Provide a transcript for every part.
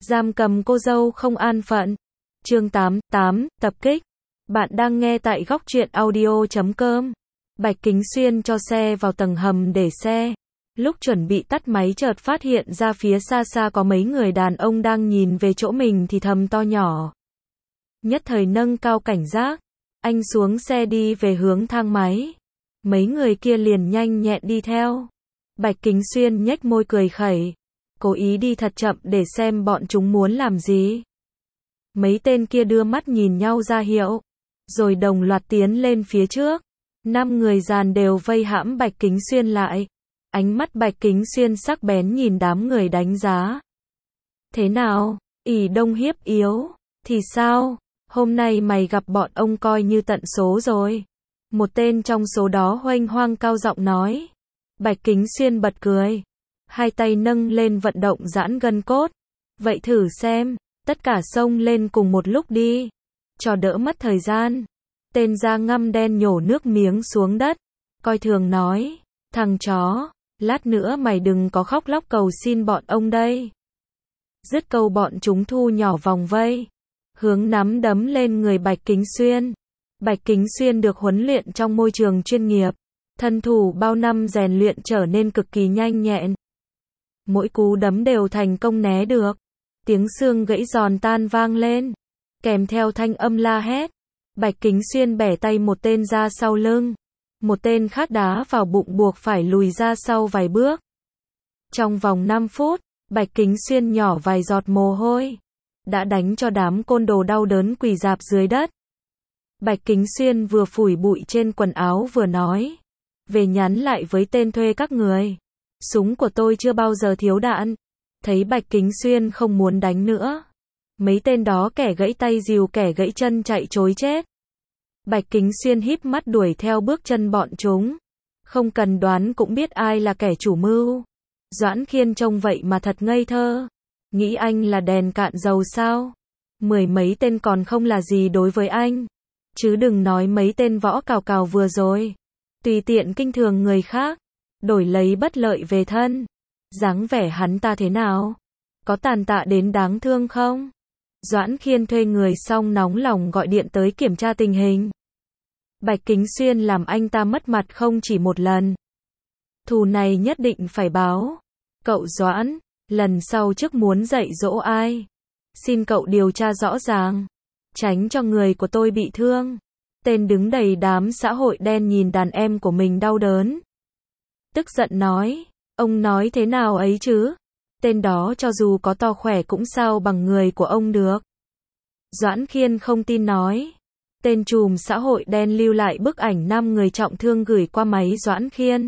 Giam cầm cô dâu không an phận. Chương 8, tập kích. Bạn đang nghe tại góc truyện audio.com. Bạch Kính Xuyên cho xe vào tầng hầm để xe. Lúc chuẩn bị tắt máy chợt phát hiện ra phía xa xa có mấy người đàn ông đang nhìn về chỗ mình thì thầm to nhỏ. Nhất thời nâng cao cảnh giác. Anh xuống xe đi về hướng thang máy. Mấy người kia liền nhanh nhẹn đi theo. Bạch Kính Xuyên nhếch môi cười khẩy. Cố ý đi thật chậm để xem bọn chúng muốn làm gì. Mấy tên kia đưa mắt nhìn nhau ra hiệu. Rồi đồng loạt tiến lên phía trước. 5 người dàn đều vây hãm Bạch Kính Xuyên lại. Ánh mắt Bạch Kính Xuyên sắc bén nhìn đám người đánh giá. Thế nào? Ỷ Đông hiếp yếu. Thì sao? Hôm nay mày gặp bọn ông coi như tận số rồi. Một tên trong số đó hoanh hoang cao giọng nói. Bạch Kính Xuyên bật cười. Hai tay nâng lên vận động giãn gân cốt. Vậy thử xem, tất cả xông lên cùng một lúc đi. Cho đỡ mất thời gian. Tên da ngăm đen nhổ nước miếng xuống đất. Coi thường nói. Thằng chó, lát nữa mày đừng có khóc lóc cầu xin bọn ông đây. Dứt câu bọn chúng thu nhỏ vòng vây. Hướng nắm đấm lên người Bạch Kính Xuyên. Bạch Kính Xuyên được huấn luyện trong môi trường chuyên nghiệp. Thân thủ bao năm rèn luyện trở nên cực kỳ nhanh nhẹn. Mỗi cú đấm đều thành công né được. Tiếng xương gãy giòn tan vang lên. Kèm theo thanh âm la hét. Bạch Kính Xuyên bẻ tay một tên ra sau lưng. Một tên khác đá vào bụng buộc phải lùi ra sau vài bước. Trong vòng 5 phút, Bạch Kính Xuyên nhỏ vài giọt mồ hôi. Đã đánh cho đám côn đồ đau đớn quỳ rạp dưới đất. Bạch Kính Xuyên vừa phủi bụi trên quần áo vừa nói. Về nhắn lại với tên thuê các người. Súng của tôi chưa bao giờ thiếu đạn. Thấy Bạch Kính Xuyên không muốn đánh nữa. Mấy tên đó kẻ gãy tay dìu kẻ gãy chân chạy trối chết. Bạch Kính Xuyên híp mắt đuổi theo bước chân bọn chúng. Không cần đoán cũng biết ai là kẻ chủ mưu. Doãn Khiên trông vậy mà thật ngây thơ. Nghĩ anh là đèn cạn dầu sao? 10 mấy tên còn không là gì đối với anh. Chứ đừng nói mấy tên võ cào cào vừa rồi. Tùy tiện kinh thường người khác. Đổi lấy bất lợi về thân. Dáng vẻ hắn ta thế nào? Có tàn tạ đến đáng thương không? Doãn Khiên thuê người xong nóng lòng gọi điện tới kiểm tra tình hình. Bạch Kính Xuyên làm anh ta mất mặt không chỉ một lần. Thù này nhất định phải báo. Cậu Doãn, lần sau trước muốn dạy dỗ ai, xin cậu điều tra rõ ràng. Tránh cho người của tôi bị thương. Tên đứng đầy đám xã hội đen nhìn đàn em của mình đau đớn. Tức giận nói, ông nói thế nào ấy chứ? Tên đó cho dù có to khỏe cũng sao bằng người của ông được. Doãn Khiên không tin nói. Tên trùm xã hội đen lưu lại bức ảnh 5 người trọng thương gửi qua máy Doãn Khiên.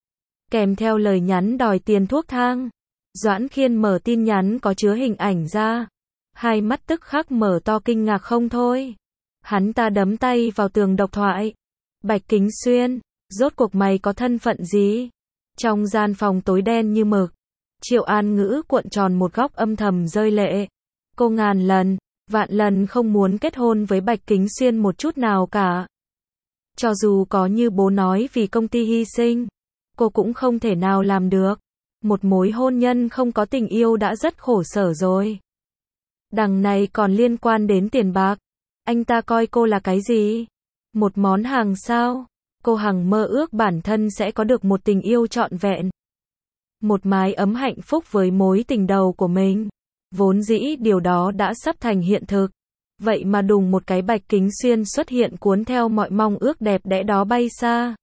Kèm theo lời nhắn đòi tiền thuốc thang. Doãn Khiên mở tin nhắn có chứa hình ảnh ra. Hai mắt tức khắc mở to kinh ngạc không thôi. Hắn ta đấm tay vào tường độc thoại. Bạch Kính Xuyên, rốt cuộc mày có thân phận gì? Trong gian phòng tối đen như mực, Triệu An Ngữ cuộn tròn một góc âm thầm rơi lệ. Cô ngàn lần, vạn lần không muốn kết hôn với Bạch Kính Xuyên một chút nào cả. Cho dù có như bố nói vì công ty hy sinh, cô cũng không thể nào làm được. Một mối hôn nhân không có tình yêu đã rất khổ sở rồi. Đằng này còn liên quan đến tiền bạc. Anh ta coi cô là cái gì? Một món hàng sao? Cô hằng mơ ước bản thân sẽ có được một tình yêu trọn vẹn. Một mái ấm hạnh phúc với mối tình đầu của mình. Vốn dĩ điều đó đã sắp thành hiện thực. Vậy mà đùng một cái Bạch Kính Xuyên xuất hiện cuốn theo mọi mong ước đẹp đẽ đó bay xa.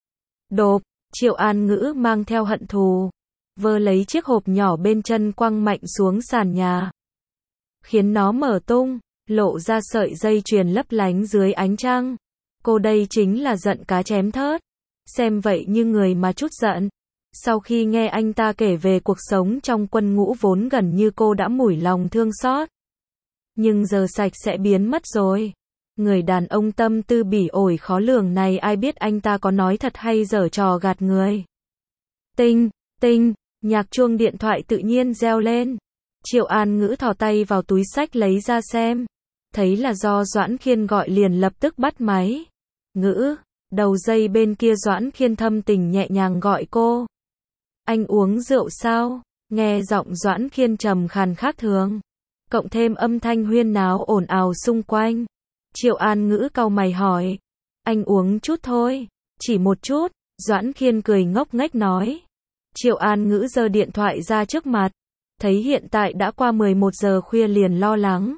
Đột, Triệu An Ngữ mang theo hận thù. Vơ lấy chiếc hộp nhỏ bên chân quăng mạnh xuống sàn nhà. Khiến nó mở tung, lộ ra sợi dây chuyền lấp lánh dưới ánh trăng. Cô đây chính là giận cá chém thớt. Xem vậy như người mà chút giận. Sau khi nghe anh ta kể về cuộc sống trong quân ngũ vốn gần như cô đã mủi lòng thương xót. Nhưng giờ sạch sẽ biến mất rồi. Người đàn ông tâm tư bỉ ổi khó lường này ai biết anh ta có nói thật hay giở trò gạt người. Tinh, tinh, nhạc chuông điện thoại tự nhiên reo lên. Triệu An Ngữ thò tay vào túi xách lấy ra xem. Thấy là do Doãn Khiên gọi liền lập tức bắt máy. Ngữ, đầu dây bên kia Doãn Khiên thâm tình nhẹ nhàng gọi cô. Anh uống rượu sao? Nghe giọng Doãn Khiên trầm khàn khác thường. cộng thêm âm thanh huyên náo ồn ào xung quanh. Triệu An Ngữ cau mày hỏi, anh uống chút thôi, chỉ một chút, Doãn Khiên cười ngốc nghếch nói. Triệu An Ngữ giơ điện thoại ra trước mặt, thấy hiện tại đã qua 11 giờ khuya liền lo lắng.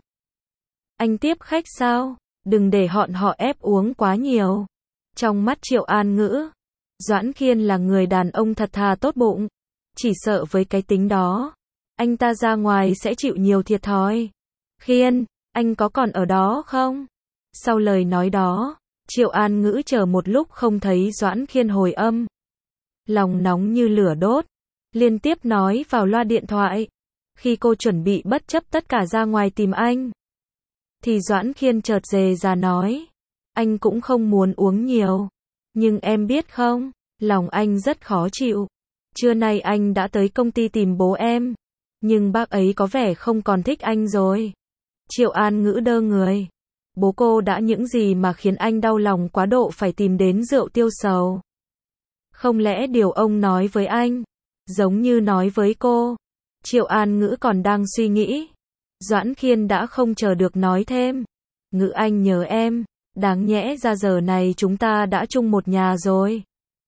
Anh tiếp khách sao? Đừng để họ ép uống quá nhiều. Trong mắt Triệu An Ngữ, Doãn Khiên là người đàn ông thật thà tốt bụng, chỉ sợ với cái tính đó, anh ta ra ngoài sẽ chịu nhiều thiệt thòi. Khiên, anh có còn ở đó không? Sau lời nói đó, Triệu An Ngữ chờ một lúc không thấy Doãn Khiên hồi âm. Lòng nóng như lửa đốt, liên tiếp nói vào loa điện thoại. Khi cô chuẩn bị bất chấp tất cả ra ngoài tìm anh, thì Doãn Khiên chợt dề ra nói, anh cũng không muốn uống nhiều, nhưng em biết không, lòng anh rất khó chịu. Trưa nay anh đã tới công ty tìm bố em, nhưng bác ấy có vẻ không còn thích anh rồi. Triệu An Ngữ đơ người. Bố cô đã những gì mà khiến anh đau lòng quá độ phải tìm đến rượu tiêu sầu? Không lẽ điều ông nói với anh, giống như nói với cô? Triệu An Ngữ còn đang suy nghĩ. Doãn Khiên đã không chờ được nói thêm. Ngữ anh nhớ em, đáng nhẽ ra giờ này chúng ta đã chung một nhà rồi.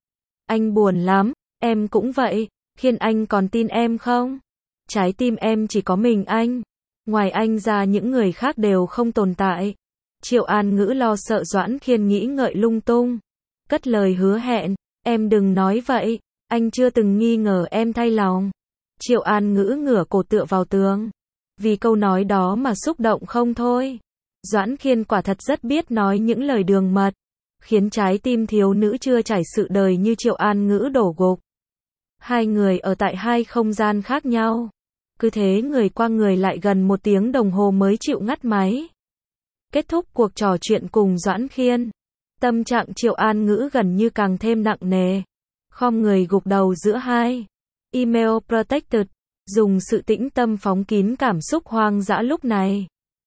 Anh buồn lắm, em cũng vậy, Khiên anh còn tin em không? Trái tim em chỉ có mình anh, ngoài anh ra những người khác đều không tồn tại. Triệu An Ngữ lo sợ Doãn Khiên nghĩ ngợi lung tung, cất lời hứa hẹn, em đừng nói vậy, anh chưa từng nghi ngờ em thay lòng. Triệu An Ngữ ngửa cổ tựa vào tường, vì câu nói đó mà xúc động không thôi. Doãn Khiên quả thật rất biết nói những lời đường mật, khiến trái tim thiếu nữ chưa trải sự đời như Triệu An Ngữ đổ gục. Hai người ở tại hai không gian khác nhau, cứ thế người qua người lại gần 1 tiếng đồng hồ mới chịu ngắt máy. Kết thúc cuộc trò chuyện cùng Doãn Khiên, tâm trạng Triệu An Ngữ gần như càng thêm nặng nề. Khom người gục đầu giữa hai email protected, dùng sự tĩnh tâm phóng kín cảm xúc hoang dã lúc này.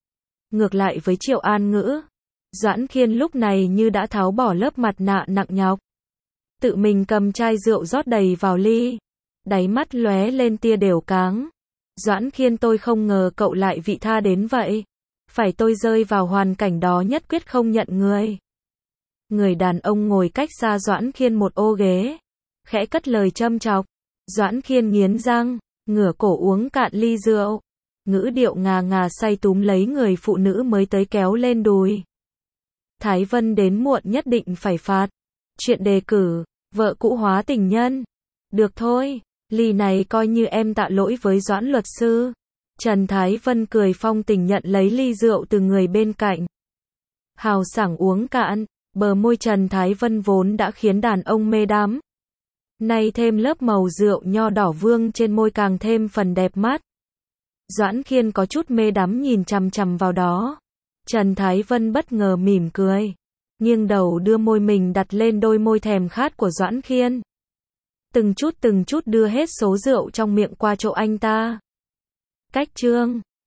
Ngược lại với Triệu An Ngữ, Doãn Khiên lúc này như đã tháo bỏ lớp mặt nạ nặng nhọc. Tự mình cầm chai rượu rót đầy vào ly, đáy mắt lóe lên tia đều cáng. Doãn Khiên, tôi không ngờ cậu lại vị tha đến vậy. Phải tôi rơi vào hoàn cảnh đó nhất quyết không nhận người. Người đàn ông ngồi cách xa Doãn Khiên một ô ghế, khẽ cất lời châm chọc. Doãn Khiên nghiến răng, ngửa cổ uống cạn ly rượu. Ngữ điệu ngà ngà say túm lấy người phụ nữ mới tới kéo lên đùi. Thái Vân đến muộn nhất định phải phạt. Chuyện đề cử, vợ cũ hóa tình nhân. Được thôi, ly này coi như em tạ lỗi với Doãn luật sư. Trần Thái Vân cười phong tình nhận lấy ly rượu từ người bên cạnh. Hào sảng uống cạn, bờ môi Trần Thái Vân vốn đã khiến đàn ông mê đắm. Nay thêm lớp màu rượu nho đỏ vương trên môi càng thêm phần đẹp mắt. Doãn Khiên có chút mê đắm nhìn chằm chằm vào đó. Trần Thái Vân bất ngờ mỉm cười, nghiêng đầu đưa môi mình đặt lên đôi môi thèm khát của Doãn Khiên. Từng chút đưa hết số rượu trong miệng qua chỗ anh ta. Cách chương